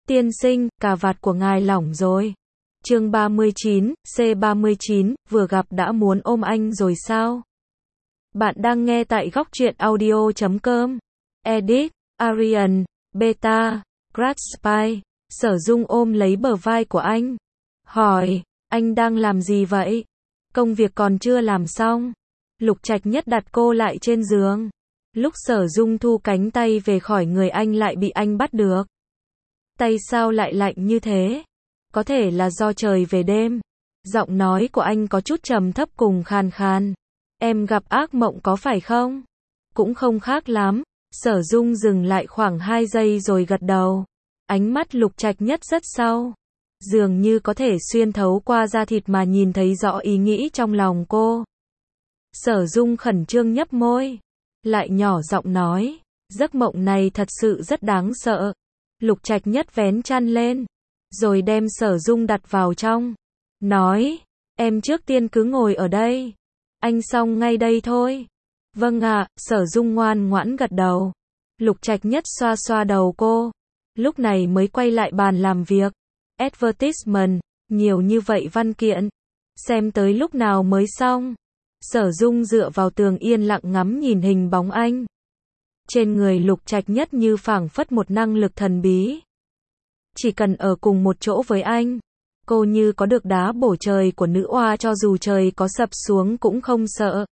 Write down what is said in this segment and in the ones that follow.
tiên sinh, cà vạt của ngài lỏng rồi. Chương 39, C39, vừa gặp đã muốn ôm anh rồi sao? Bạn đang nghe tại góc truyện audio.com. Edit, Arian, Beta, Gratspy. Sở Dung ôm lấy bờ vai của anh. Hỏi, anh đang làm gì vậy? Công việc còn chưa làm xong. Lục Trạch Nhất đặt cô lại trên giường. Lúc Sở Dung thu cánh tay về khỏi người anh lại bị anh bắt được. Tay sao lại lạnh như thế? Có thể là do trời về đêm. Giọng nói của anh có chút trầm thấp cùng khàn khàn. Em gặp ác mộng có phải không? Cũng không khác lắm. Sở Dung dừng lại khoảng 2 giây rồi gật đầu. Ánh mắt Lục Trạch Nhất rất sâu. Dường như có thể xuyên thấu qua da thịt mà nhìn thấy rõ ý nghĩ trong lòng cô. Sở Dung khẩn trương nhấp môi. Lại nhỏ giọng nói. Giấc mộng này thật sự rất đáng sợ. Lục Trạch Nhất vén chăn lên. Rồi đem Sở Dung đặt vào trong. Nói. Em trước tiên cứ ngồi ở đây. Anh xong ngay đây thôi. Vâng ạ, Sở Dung ngoan ngoãn gật đầu. Lục Trạch Nhất xoa xoa đầu cô. Lúc này mới quay lại bàn làm việc. Advertisement, nhiều như vậy văn kiện. Xem tới lúc nào mới xong. Sở Dung dựa vào tường yên lặng ngắm nhìn hình bóng anh. Trên người Lục Trạch Nhất như phảng phất một năng lực thần bí. Chỉ cần ở cùng một chỗ với anh, cô như có được đá bổ trời của nữ oa, cho dù trời có sập xuống cũng không sợ.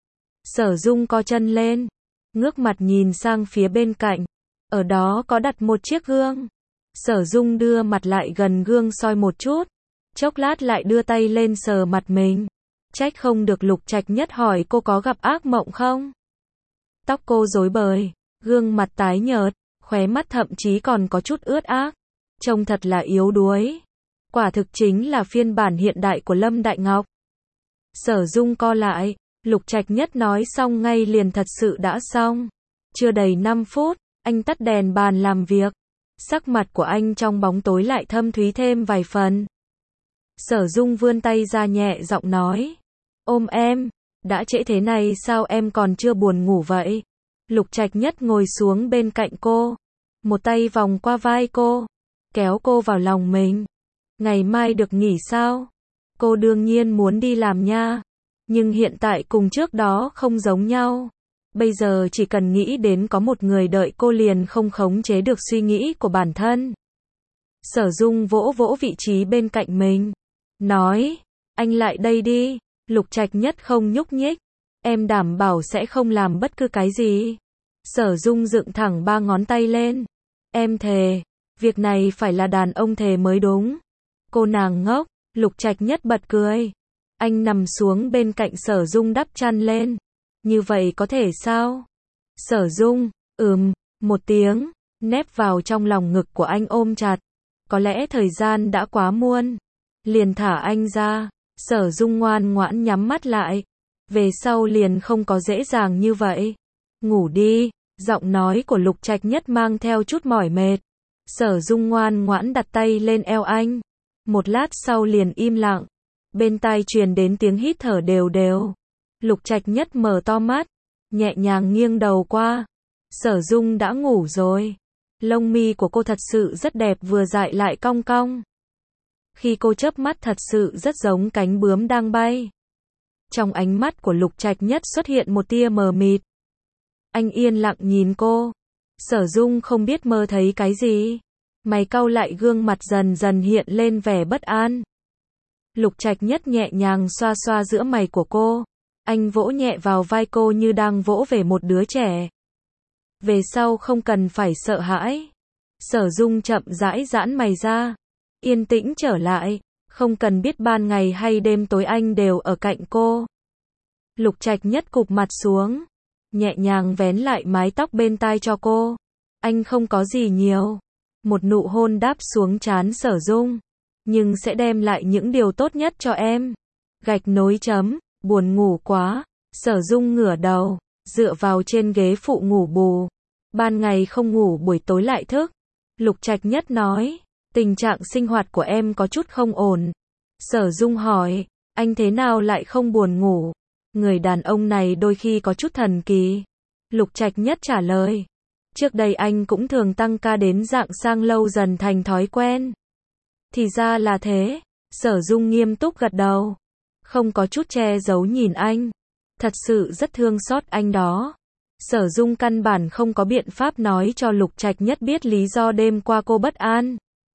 Sở Dung co chân lên, ngước mặt nhìn sang phía bên cạnh. Ở đó có đặt một chiếc gương. Sở Dung đưa mặt lại gần gương soi một chút. Chốc lát lại đưa tay lên sờ mặt mình. Trách không được Lục Trạch Nhất hỏi cô có gặp ác mộng không? Tóc cô rối bời, gương mặt tái nhợt, khóe mắt thậm chí còn có chút ướt át. Trông thật là yếu đuối. Quả thực chính là phiên bản hiện đại của Lâm Đại Ngọc. Sở Dung co lại, Lục Trạch Nhất nói xong ngay liền thật sự đã xong. Chưa đầy 5 phút, anh tắt đèn bàn làm việc. Sắc mặt của anh trong bóng tối lại thâm thúy thêm vài phần. Sở Dung vươn tay ra nhẹ giọng nói. Ôm em, đã trễ thế này sao em còn chưa buồn ngủ vậy? Lục Trạch Nhất ngồi xuống bên cạnh cô. Một tay vòng qua vai cô, kéo cô vào lòng mình. Ngày mai được nghỉ sao? Cô đương nhiên muốn đi làm nha. Nhưng hiện tại cùng trước đó không giống nhau. Bây giờ chỉ cần nghĩ đến có một người đợi cô liền không khống chế được suy nghĩ của bản thân. Sở Dung vỗ vỗ vị trí bên cạnh mình. Nói, anh lại đây đi. Lục Trạch Nhất không nhúc nhích. Em đảm bảo sẽ không làm bất cứ cái gì. Sở Dung dựng thẳng 3 ngón tay lên. Em thề, việc này phải là đàn ông thề mới đúng. Cô nàng ngốc. Lục Trạch Nhất bật cười. Anh nằm xuống bên cạnh Sở Dung đắp chăn lên. Như vậy có thể sao? Sở Dung, một tiếng, nép vào trong lòng ngực của anh ôm chặt. Có lẽ thời gian đã quá muộn. Liền thả anh ra. Sở Dung ngoan ngoãn nhắm mắt lại. Về sau liền không có dễ dàng như vậy. Ngủ đi. Giọng nói của Lục Trạch Nhất mang theo chút mỏi mệt. Sở Dung ngoan ngoãn đặt tay lên eo anh. Một lát sau liền im lặng. Bên tai truyền đến tiếng hít thở đều đều. Lục Trạch Nhất mở to mắt, nhẹ nhàng nghiêng đầu qua. Sở Dung đã ngủ rồi. Lông mi của cô thật sự rất đẹp, vừa dại lại cong cong. Khi cô chớp mắt thật sự rất giống cánh bướm đang bay. Trong ánh mắt của Lục Trạch Nhất xuất hiện một tia mờ mịt. Anh yên lặng nhìn cô. Sở Dung không biết mơ thấy cái gì. Mày cau lại, gương mặt dần dần hiện lên vẻ bất an. Lục Trạch Nhất nhẹ nhàng xoa xoa giữa mày của cô. Anh vỗ nhẹ vào vai cô như đang vỗ về một đứa trẻ. Về sau không cần phải sợ hãi. Sở Dung chậm rãi giãn mày ra. Yên tĩnh trở lại. Không cần biết ban ngày hay đêm tối anh đều ở cạnh cô. Lục Trạch Nhất cụp mặt xuống. Nhẹ nhàng vén lại mái tóc bên tai cho cô. Anh không có gì nhiều. Một nụ hôn đáp xuống trán Sở Dung. Nhưng sẽ đem lại những điều tốt nhất cho em. Gạch nối chấm. Buồn ngủ quá. Sở Dung ngửa đầu, dựa vào trên ghế phụ ngủ bù. Ban ngày không ngủ, buổi tối lại thức. Lục Trạch Nhất nói, tình trạng sinh hoạt của em có chút không ổn. Sở Dung hỏi, anh thế nào lại không buồn ngủ? Người đàn ông này đôi khi có chút thần kỳ. Lục Trạch Nhất trả lời, Trước đây anh cũng thường tăng ca đến rạng sang lâu dần thành thói quen. Thì ra là thế. Sở Dung nghiêm túc gật đầu. Không có chút che giấu nhìn anh. Thật sự rất thương xót anh đó. Sở Dung căn bản không có biện pháp nói cho Lục Trạch Nhất biết lý do đêm qua cô bất an.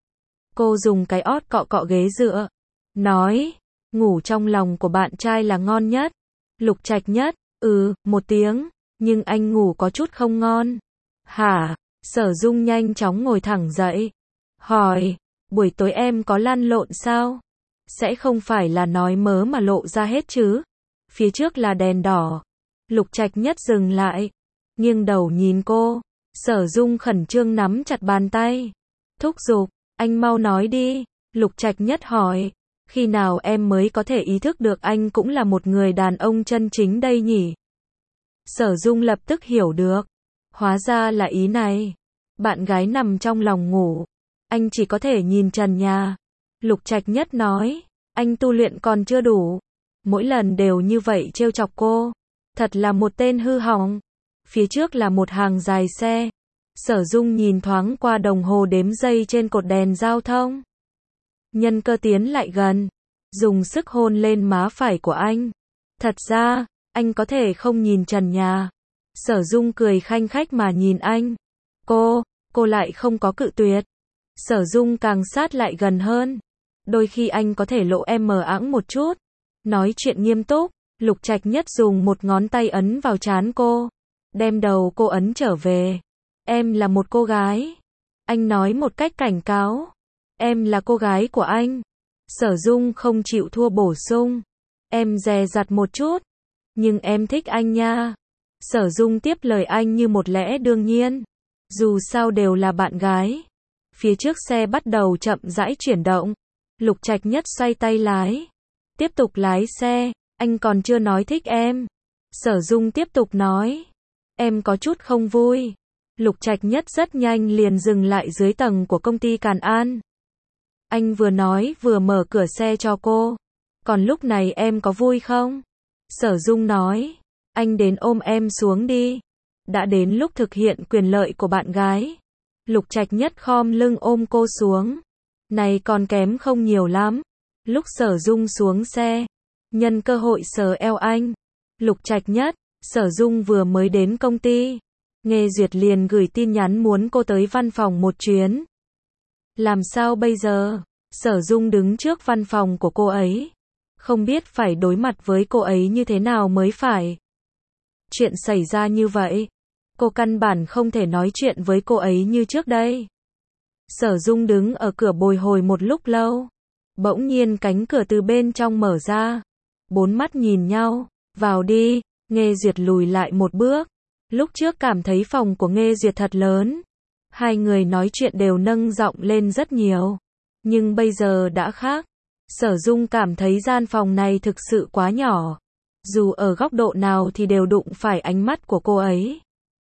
Cô dùng cái ót cọ cọ ghế dựa. Nói, ngủ trong lòng của bạn trai là ngon nhất. Lục Trạch Nhất, một tiếng, nhưng anh ngủ có chút không ngon. Hả? Sở Dung nhanh chóng ngồi thẳng dậy. Hỏi, buổi tối em có lăn lộn sao? Sẽ không phải là nói mớ mà lộ ra hết chứ? Phía trước là đèn đỏ. Lục Trạch Nhất dừng lại, nghiêng đầu nhìn cô. Sở Dung khẩn trương nắm chặt bàn tay. Thúc giục, anh mau nói đi. Lục Trạch Nhất hỏi, khi nào em mới có thể ý thức được anh cũng là một người đàn ông chân chính đây nhỉ? Sở Dung lập tức hiểu được. Hóa ra là ý này. Bạn gái nằm trong lòng ngủ. Anh chỉ có thể nhìn trần nhà. Lục Trạch Nhất nói, anh tu luyện còn chưa đủ. Mỗi lần đều như vậy trêu chọc cô. Thật là một tên hư hỏng. Phía trước là một hàng dài xe. Sở Dung nhìn thoáng qua đồng hồ đếm giây trên cột đèn giao thông. Nhân cơ tiến lại gần, dùng sức hôn lên má phải của anh. Thật ra, anh có thể không nhìn trần nhà. Sở Dung cười khanh khách mà nhìn anh. Cô lại không có cự tuyệt. Sở Dung càng sát lại gần hơn. Đôi khi anh có thể lộ em mờ ẵng một chút. Nói chuyện nghiêm túc, Lục Trạch Nhất dùng một ngón tay ấn vào trán cô. Đem đầu cô ấn trở về. Em là một cô gái. Anh nói một cách cảnh cáo. Em là cô gái của anh. Sở Dung không chịu thua bổ sung. Em dè dặt một chút. Nhưng em thích anh nha. Sở Dung tiếp lời anh như một lẽ đương nhiên. Dù sao đều là bạn gái. Phía trước xe bắt đầu chậm rãi chuyển động. Lục Trạch Nhất xoay tay lái. Tiếp tục lái xe. Anh còn chưa nói thích em. Sở Dung tiếp tục nói. Em có chút không vui. Lục Trạch Nhất rất nhanh liền dừng lại dưới tầng của công ty Càn An. Anh vừa nói vừa mở cửa xe cho cô. Còn lúc này em có vui không? Sở Dung nói. Anh đến ôm em xuống đi. Đã đến lúc thực hiện quyền lợi của bạn gái. Lục Trạch Nhất khom lưng ôm cô xuống. Này còn kém không nhiều lắm. Lúc Sở Dung xuống xe, nhân cơ hội sờ eo anh. Lục Trạch Nhất, Sở Dung vừa mới đến công ty. Nghe Duyệt liền gửi tin nhắn muốn cô tới văn phòng một chuyến. Làm sao bây giờ? Sở Dung đứng trước văn phòng của cô ấy. Không biết phải đối mặt với cô ấy như thế nào mới phải. Chuyện xảy ra như vậy. Cô căn bản không thể nói chuyện với cô ấy như trước đây. Sở Dung đứng ở cửa bồi hồi một lúc lâu. Bỗng nhiên cánh cửa từ bên trong mở ra. Bốn mắt nhìn nhau. Vào đi. Nghe Duyệt lùi lại một bước. Lúc trước cảm thấy phòng của Nghe Duyệt thật lớn. Hai người nói chuyện đều nâng giọng lên rất nhiều. Nhưng bây giờ đã khác. Sở Dung cảm thấy gian phòng này thực sự quá nhỏ. Dù ở góc độ nào thì đều đụng phải ánh mắt của cô ấy.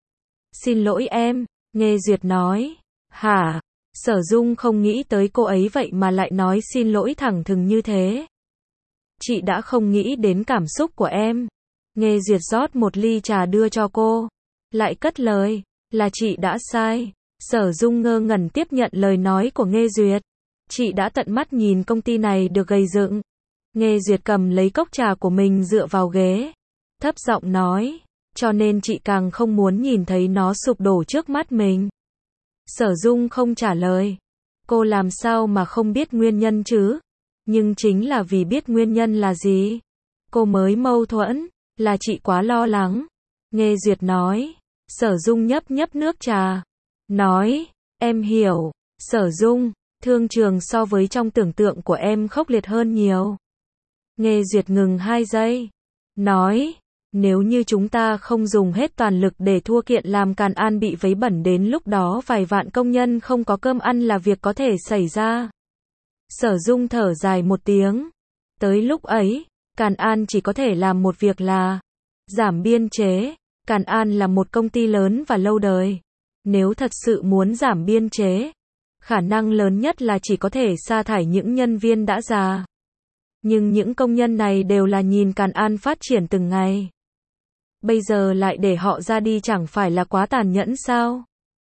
Xin lỗi em, Nghe Duyệt nói. Hả? Sở Dung không nghĩ tới cô ấy vậy mà lại nói xin lỗi thẳng thừng như thế. Chị đã không nghĩ đến cảm xúc của em. Nghe Duyệt rót một ly trà đưa cho cô. Lại cất lời, là chị đã sai. Sở Dung ngơ ngẩn tiếp nhận lời nói của Nghe Duyệt. Chị đã tận mắt nhìn công ty này được gây dựng. Nghe Duyệt cầm lấy cốc trà của mình dựa vào ghế. Thấp giọng nói, cho nên chị càng không muốn nhìn thấy nó sụp đổ trước mắt mình. Sở Dung không trả lời. Cô làm sao mà không biết nguyên nhân chứ? Nhưng chính là vì biết nguyên nhân là gì, cô mới mâu thuẫn, là chị quá lo lắng. Nghe Duyệt nói. Sở Dung nhấp nhấp nước trà. Nói, em hiểu. Sở Dung, thương trường so với trong tưởng tượng của em khốc liệt hơn nhiều. Nghe Duyệt ngừng 2 giây. Nói, nếu như chúng ta không dùng hết toàn lực để thua kiện làm Càn An bị vấy bẩn đến lúc đó vài vạn công nhân không có cơm ăn là việc có thể xảy ra. Sở Dung thở dài một tiếng. Tới lúc ấy, Càn An chỉ có thể làm một việc là giảm biên chế. Càn An là một công ty lớn và lâu đời. Nếu thật sự muốn giảm biên chế, khả năng lớn nhất là chỉ có thể sa thải những nhân viên đã già. Nhưng những công nhân này đều là nhìn Càn An phát triển từng ngày. Bây giờ lại để họ ra đi chẳng phải là quá tàn nhẫn sao?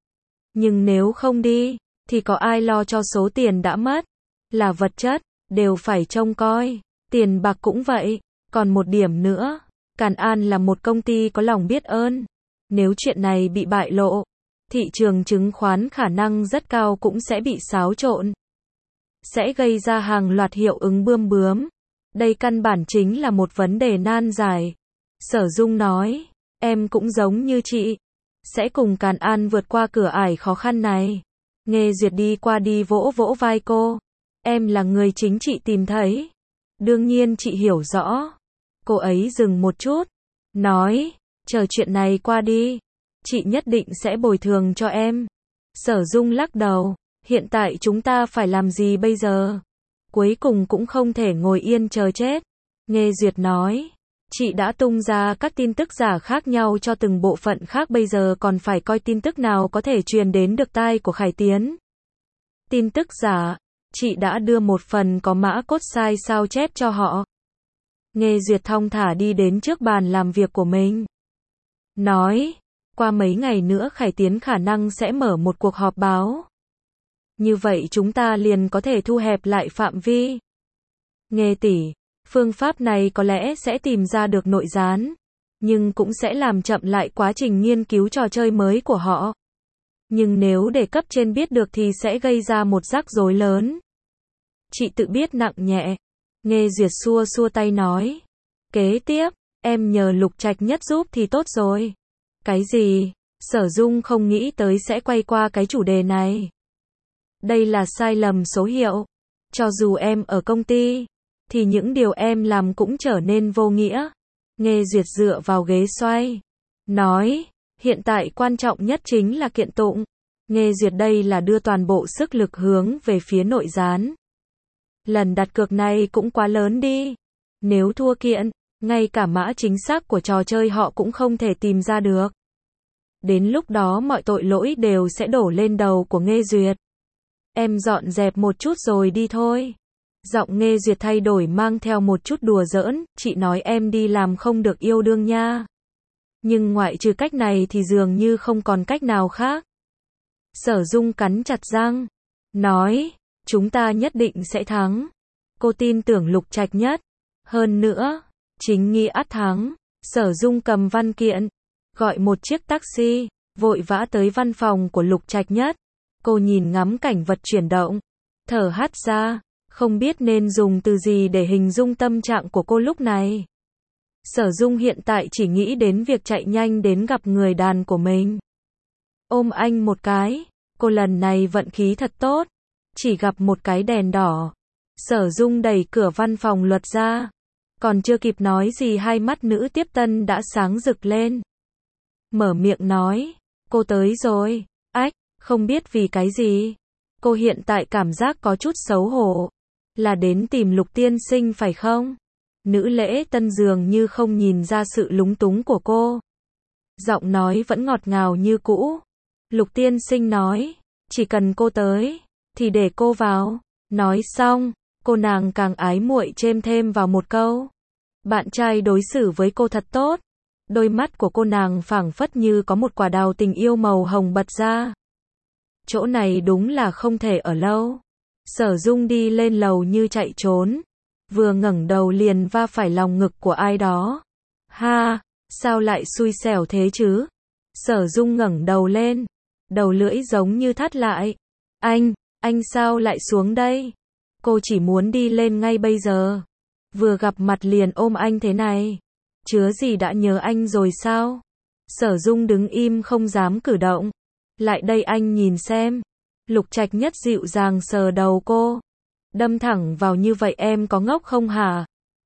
Nhưng nếu không đi, thì có ai lo cho số tiền đã mất? Là vật chất, đều phải trông coi. Tiền bạc cũng vậy. Còn một điểm nữa, Càn An là một công ty có lòng biết ơn. Nếu chuyện này bị bại lộ, thị trường chứng khoán khả năng rất cao cũng sẽ bị xáo trộn. Sẽ gây ra hàng loạt hiệu ứng bươm bướm. Đây căn bản chính là một vấn đề nan giải. Sở Dung nói, em cũng giống như chị. Sẽ cùng Càn An vượt qua cửa ải khó khăn này. Nghe Duyệt đi qua đi vỗ vỗ vai cô. Em là người chính chị tìm thấy. Đương nhiên chị hiểu rõ. Cô ấy dừng một chút. Nói, chờ chuyện này qua đi. Chị nhất định sẽ bồi thường cho em. Sở Dung lắc đầu. Hiện tại chúng ta phải làm gì bây giờ? Cuối cùng cũng không thể ngồi yên chờ chết. Nghe Duyệt nói. Chị đã tung ra các tin tức giả khác nhau cho từng bộ phận khác, bây giờ còn phải coi tin tức nào có thể truyền đến được tai của Khải Tiến. Tin tức giả, chị đã đưa một phần có mã code sai sao chép cho họ. Nghe Duyệt thong thả đi đến trước bàn làm việc của mình. Nói, qua mấy ngày nữa Khải Tiến khả năng sẽ mở một cuộc họp báo. Như vậy chúng ta liền có thể thu hẹp lại phạm vi. Nghe tỷ, phương pháp này có lẽ sẽ tìm ra được nội gián, nhưng cũng sẽ làm chậm lại quá trình nghiên cứu trò chơi mới của họ. Nhưng nếu để cấp trên biết được thì sẽ gây ra một rắc rối lớn. Chị tự biết nặng nhẹ. Nghe Duyệt xua xua tay nói. Kế tiếp, em nhờ Lục Trạch Nhất giúp thì tốt rồi. Cái gì? Sở Dung không nghĩ tới sẽ quay qua cái chủ đề này. Đây là sai lầm số hiệu. Cho dù em ở công ty, thì những điều em làm cũng trở nên vô nghĩa. Nghe Duyệt dựa vào ghế xoay. Nói, hiện tại quan trọng nhất chính là kiện tụng. Nghe Duyệt đây là đưa toàn bộ sức lực hướng về phía nội gián. Lần đặt cược này cũng quá lớn đi. Nếu thua kiện, ngay cả mã chính xác của trò chơi họ cũng không thể tìm ra được. Đến lúc đó mọi tội lỗi đều sẽ đổ lên đầu của Nghe Duyệt. Em dọn dẹp một chút rồi đi thôi. Giọng Nghe Duyệt thay đổi mang theo một chút đùa giỡn, chị nói em đi làm không được yêu đương nha. Nhưng ngoại trừ cách này thì dường như không còn cách nào khác. Sở Dung cắn chặt răng. Nói, chúng ta nhất định sẽ thắng. Cô tin tưởng Lục Trạch Nhất. Hơn nữa, chính nghi ắt thắng. Sở Dung cầm văn kiện, gọi một chiếc taxi, vội vã tới văn phòng của Lục Trạch Nhất. Cô nhìn ngắm cảnh vật chuyển động, thở hắt ra, không biết nên dùng từ gì để hình dung tâm trạng của cô lúc này. Sở Dung hiện tại chỉ nghĩ đến việc chạy nhanh đến gặp người đàn của mình. Ôm anh một cái, cô lần này vận khí thật tốt, chỉ gặp một cái đèn đỏ. Sở Dung đẩy cửa văn phòng luật ra, còn chưa kịp nói gì hai mắt nữ tiếp tân đã sáng rực lên. Mở miệng nói, cô tới rồi. Ách, không biết vì cái gì. Cô hiện tại cảm giác có chút xấu hổ. Là đến tìm Lục tiên sinh phải không? Nữ lễ tân dường như không nhìn ra sự lúng túng của cô. Giọng nói vẫn ngọt ngào như cũ. Lục tiên sinh nói, chỉ cần cô tới, thì để cô vào. Nói xong, cô nàng càng ái muội chêm thêm vào một câu. Bạn trai đối xử với cô thật tốt. Đôi mắt của cô nàng phảng phất như có một quả đào tình yêu màu hồng bật ra. Chỗ này đúng là không thể ở lâu. Sở Dung đi lên lầu như chạy trốn. Vừa ngẩng đầu liền va phải lòng ngực của ai đó. Ha, sao lại xui xẻo thế chứ? Sở Dung ngẩng đầu lên. Đầu lưỡi giống như thắt lại. Anh sao lại xuống đây? Cô chỉ muốn đi lên ngay bây giờ. Vừa gặp mặt liền ôm anh thế này. Chứa gì đã nhớ anh rồi sao? Sở Dung đứng im không dám cử động. Lại đây anh nhìn xem. Lục Trạch Nhất dịu dàng sờ đầu cô. Đâm thẳng vào như vậy em có ngốc không hả?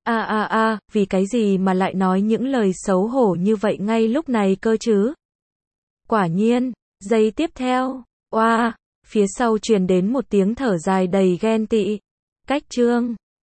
Vì cái gì mà lại nói những lời xấu hổ như vậy ngay lúc này cơ chứ? Quả nhiên, giây tiếp theo, oa, phía sau truyền đến một tiếng thở dài đầy ghen tị. Cách chương